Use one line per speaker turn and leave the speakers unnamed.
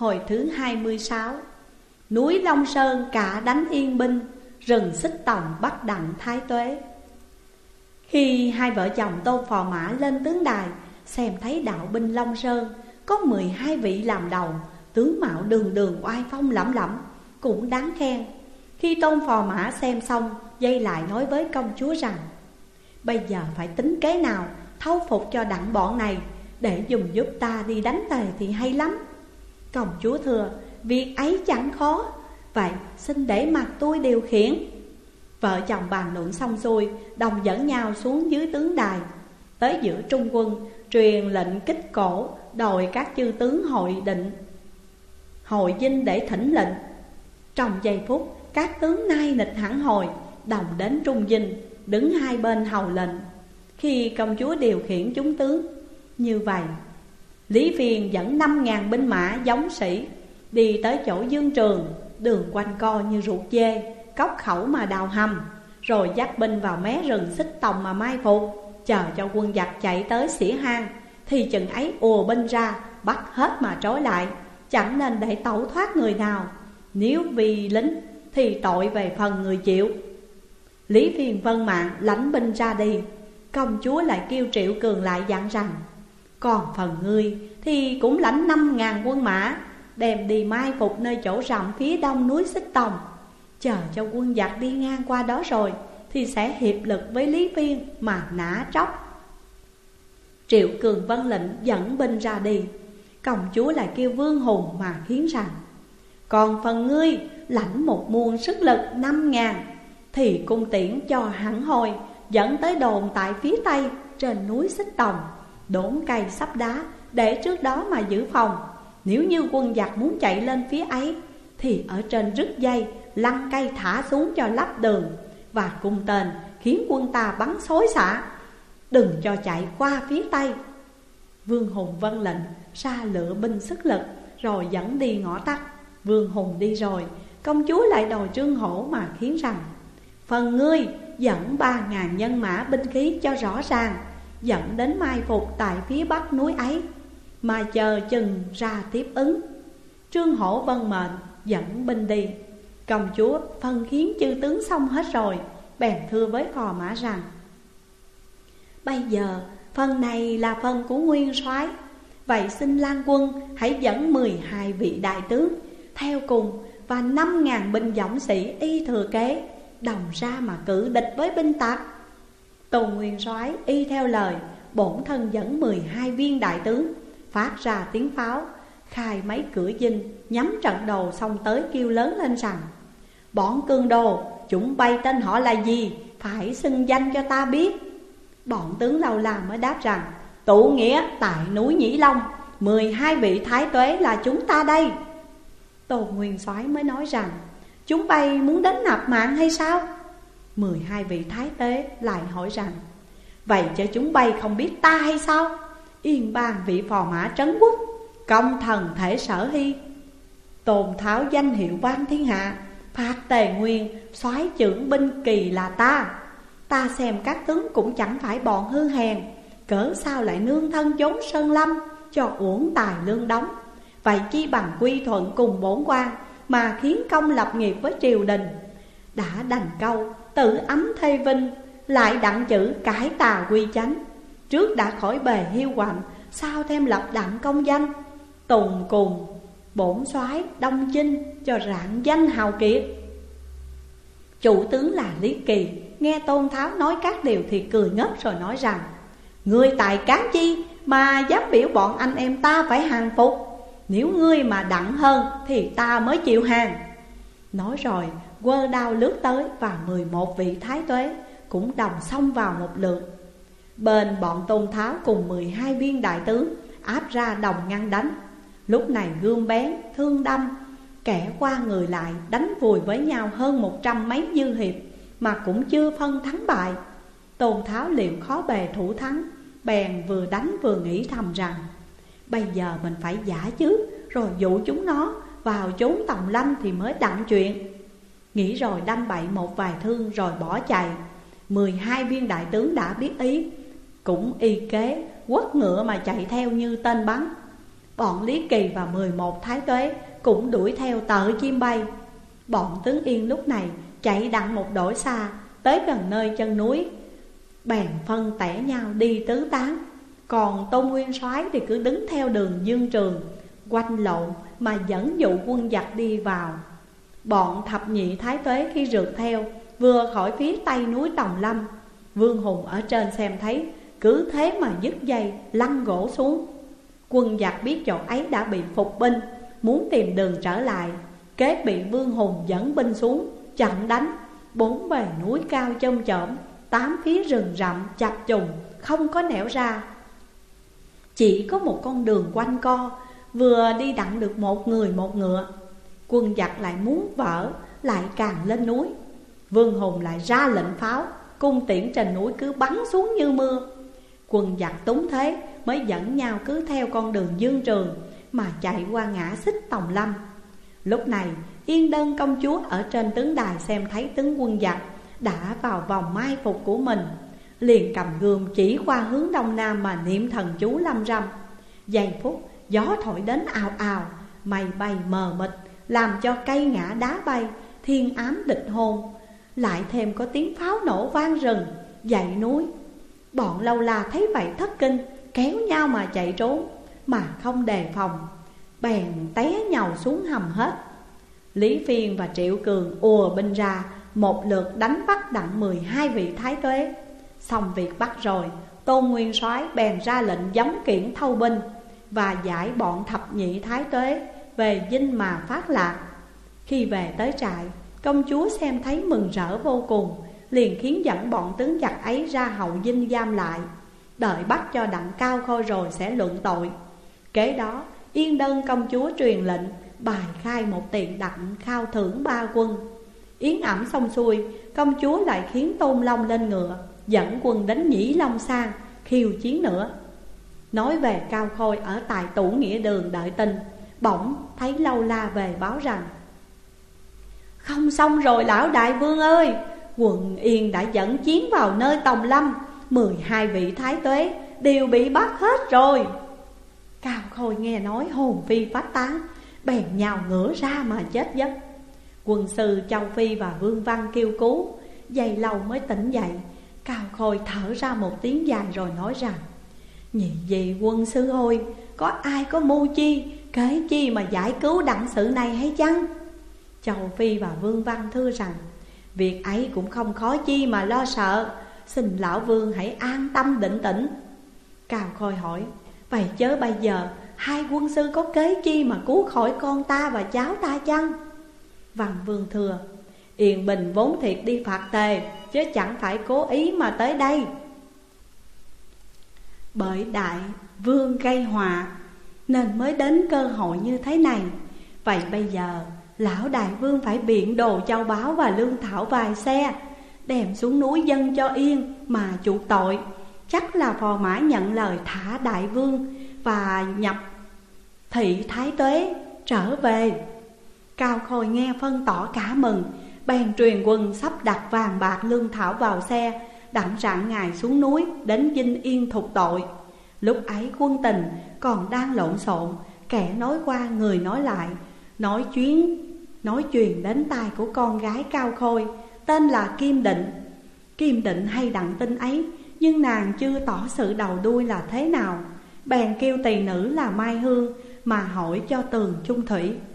Hồi thứ 26. Núi Long Sơn cả đánh yên binh, rừng Xích Tòng bắt đặng Thái Tuế. Khi hai vợ chồng Tôn Phò Mã lên tướng đài, xem thấy đạo binh Long Sơn có 12 vị làm đầu, tướng mạo đường đường oai phong lẫm lẫm, cũng đáng khen. Khi Tôn Phò Mã xem xong, dây lại nói với công chúa rằng: bây giờ phải tính kế nào thâu phục cho đặng bọn này, để dùng giúp ta đi đánh Tề thì hay lắm. Công chúa thưa: việc ấy chẳng khó, vậy xin để mặc tôi điều khiển. Vợ chồng bàn luận xong xuôi, đồng dẫn nhau xuống dưới tướng đài. Tới giữa trung quân, truyền lệnh kích cổ, đòi các chư tướng hội dinh để thỉnh lệnh. Trong giây phút, các tướng nai nịch hẳn hồi, đồng đến trung dinh, đứng hai bên hầu lệnh. Khi công chúa điều khiển chúng tướng như vậy, Lý Phiền dẫn 5.000 binh mã giống sĩ đi tới chỗ Dương Trường, đường quanh co như ruột dê, cốc khẩu mà đào hầm, rồi dắt binh vào mé rừng Xích Tòng mà mai phục, chờ cho quân giặc chạy tới xỉa hang, thì chừng ấy ùa binh ra, bắt hết mà trói lại, chẳng nên để tẩu thoát người nào. Nếu vì lính thì tội về phần người chịu. Lý Phiền vâng mạng lãnh binh ra đi. Công chúa lại kêu Triệu Cường lại dặn rằng: còn phần ngươi thì cũng lãnh 5.000 quân mã, đem đi mai phục nơi chỗ rậm phía đông núi Xích Tòng. Chờ cho quân giặc đi ngang qua đó rồi thì sẽ hiệp lực với Lý Phiên mà nã tróc. Triệu Cường vâng lệnh dẫn binh ra đi. Công chúa lại kêu Vương Hùng mà khiến rằng: còn phần ngươi lãnh một muôn sức lực 5.000, thì cung tiễn cho hẳn hồi, dẫn tới đồn tại phía tây trên núi Xích Tòng, đốn cây sắp đá để trước đó mà giữ phòng. Nếu như quân giặc muốn chạy lên phía ấy, thì ở trên rứt dây lăn cây thả xuống cho lắp đường, và cung tên khiến quân ta bắn xối xả, đừng cho chạy qua phía tây. Vương Hùng vâng lệnh, ra lựa binh sức lực, rồi dẫn đi ngõ tắt. Vương Hùng đi rồi, công chúa lại đòi Trương Hổ mà khiến rằng: phần ngươi dẫn 3.000 nhân mã binh khí cho rõ ràng, dẫn đến mai phục tại phía bắc núi ấy, mà chờ chừng ra tiếp ứng. Trương Hổ vâng mệnh, dẫn binh đi. Công chúa phân khiến chư tướng xong hết rồi, bèn thưa với Phò Mã rằng: bây giờ phần này là phần của nguyên soái, vậy xin Lan quân hãy dẫn 12 vị đại tướng theo cùng, và 5.000 binh dũng sĩ y thừa kế, đồng ra mà cự địch với binh tặc. Tôn nguyên soái y theo lời, bổn thân dẫn 12 viên đại tướng, phát ra tiếng pháo, khai mấy cửa dinh, nhắm trận đồ xong tới kêu lớn lên rằng: bọn cương đồ, chúng bay tên họ là gì, phải xưng danh cho ta biết. Bọn tướng lâu làm mới đáp rằng: tụ nghĩa tại núi Nhĩ Long, 12 vị thái tuế là chúng ta đây. Tôn nguyên soái mới nói rằng: chúng bay muốn đến nạp mạng hay sao? 12 vị thái tế lại hỏi rằng: vậy cho chúng bay không biết ta hay sao? Yên bang vị Phò Mã trấn quốc, công thần thể sở hy, Tôn Tháo danh hiệu vang thiên hạ, phạt Tề Nguyên, soái trưởng binh kỳ là ta. Ta xem các tướng cũng chẳng phải bọn hư hèn, cớ sao lại nương thân chốn sơn lâm, cho uổng tài lương đóng. Vậy chi bằng quy thuận cùng bổn quan, mà khiến công lập nghiệp với triều đình. Đã đành câu tự ấm thê vinh, lại đặng chữ cải tà quy chánh. Trước đã khỏi bề hiu quạnh, sao thêm lập đặng công danh. Tùng cùng bổn soái Đông Chinh, cho rạng danh hào kiệt. Chủ tướng là Lý Kỳ nghe Tôn Tháo nói các điều thì cười ngất, rồi nói rằng: ngươi tài cán chi mà dám biểu bọn anh em ta phải hàng phục? Nếu ngươi mà đặng hơn thì ta mới chịu hàng. Nói rồi quơ đao lướt tới, và 11 vị thái tuế cũng đồng xông vào một lượt. Bên bọn Tôn Tháo cùng 12 viên đại tướng áp ra đồng ngăn đánh. Lúc này gươm bén, thương đâm, kẻ qua người lại, đánh vùi với nhau hơn 100 mấy dư hiệp, mà cũng chưa phân thắng bại. Tôn Tháo liệu khó bề thủ thắng, bèn vừa đánh vừa nghĩ thầm rằng: bây giờ mình phải giả chứ, rồi dụ chúng nó vào chốn tòng lâm thì mới đặng chuyện. Nghĩ rồi đâm bậy một vài thương rồi bỏ chạy. 12 viên đại tướng đã biết ý, cũng y kế quất ngựa mà chạy theo như tên bắn. Bọn Lý Kỳ và 11 thái tuế cũng đuổi theo tợ chim bay. Bọn tướng Yên lúc này chạy đặng một đổi xa, tới gần nơi chân núi, bèn phân tẻ nhau đi tứ tán. Còn Tôn Nguyên Soái thì cứ đứng theo đường Dương Trường, quanh lộn mà dẫn dụ quân giặc đi vào. Bọn thập nhị thái tuế khi rượt theo, vừa khỏi phía tây núi Tòng Lâm, Vương Hùng ở trên xem thấy, cứ thế mà dứt dây lăn gỗ xuống. Quân giặc biết chỗ ấy đã bị phục binh, muốn tìm đường trở lại, kế bị Vương Hùng dẫn binh xuống chặn đánh. Bốn bề núi cao chông chởm, tám phía rừng rậm chập trùng, không có nẻo ra, chỉ có một con đường quanh co, vừa đi đặng được một người một ngựa. Quân giặc lại muốn vỡ, lại càng lên núi. Vương Hùng lại ra lệnh pháo, cung tiễn trên núi cứ bắn xuống như mưa. Quân giặc túng thế mới dẫn nhau cứ theo con đường Dương Trường mà chạy qua ngã Xích Tòng Lâm. Lúc này Yên Đơn công chúa ở trên tướng đài xem thấy tướng quân giặc đã vào vòng mai phục của mình, liền cầm gươm chỉ qua hướng đông nam mà niệm thần chú lâm râm. Giây phút gió thổi đến ào ào, mây bay mờ mịt, làm cho cây ngã đá bay, thiên ám địch hôn. Lại thêm có tiếng pháo nổ vang rừng, dậy núi. Bọn Lâu La thấy vậy thất kinh, kéo nhau mà chạy trốn, mà không đề phòng, bèn té nhào xuống hầm hết. Lý Phiên và Triệu Cường ùa binh ra, một lượt đánh bắt đặng 12 vị thái tuế. Xong việc bắt rồi, Tôn Nguyên Soái bèn ra lệnh gióng kiển thâu binh, và giải bọn thập nhị thái tuế về dinh mà phát lạc. Khi về tới trại, công chúa xem thấy mừng rỡ vô cùng, liền khiến dẫn bọn tướng giặc ấy ra hậu dinh giam lại, đợi bắt cho đặng Cao Khôi rồi sẽ luận tội. Kế đó Yên Đơn công chúa truyền lệnh bài khai một tiền đặng khao thưởng 3 quân. Yến ẩm xong xuôi, công chúa lại khiến Tôn Long lên ngựa, dẫn quân đến Nhĩ Long Sang khiêu chiến nữa. Nói về Cao Khôi ở tại Tủ Nghĩa Đường đợi tin, bỗng thấy Lâu La về báo rằng: không xong rồi lão đại vương ơi, quận Yên đã dẫn chiến vào nơi Tòng Lâm, 12 vị thái tuế đều bị bắt hết rồi. Cao Khôi nghe nói hồn phi phách tán, bèn nhào ngửa ra mà chết giấc. Quân sư Châu Phi và Vương Văn kêu cứu, giây lâu mới tỉnh dậy. Cao Khôi thở ra một tiếng dài rồi nói rằng: nhị vị quân sư ơi, có ai có mưu chi, kế chi mà giải cứu đặng sự này hay chăng? Châu Phi và Vương Văn thưa rằng: việc ấy cũng không khó chi mà lo sợ, xin lão vương hãy an tâm định tĩnh. Cao Khôi hỏi: vậy chớ bây giờ hai quân sư có kế chi mà cứu khỏi con ta và cháu ta chăng? Văn Vương thưa: Yên Bình vốn thiệt đi phạt Tề, chứ chẳng phải cố ý mà tới đây. Bởi đại vương gây họa nên mới đến cơ hội như thế này. Vậy bây giờ lão đại vương phải biện đồ châu báu và lương thảo vài xe, đem xuống núi dâng cho Yên mà chuộc tội. Chắc là phò mã nhận lời thả đại vương và nhập thị thái tuế trở về. Cao Khôi nghe phân tỏ cả mừng, bèn truyền quân sắp đặt vàng bạc lương thảo vào xe, đặng rạng ngày xuống núi đến dinh Yên thục tội. Lúc ấy quân tình còn đang lộn xộn, kẻ nói qua người nói lại, nói truyền đến tai của con gái Cao Khôi, tên là Kim Định. Kim Định hay đặng tin ấy, nhưng nàng chưa tỏ sự đầu đuôi là thế nào, bèn kêu tỳ nữ là Mai Hương mà hỏi cho Tường Chung Thủy.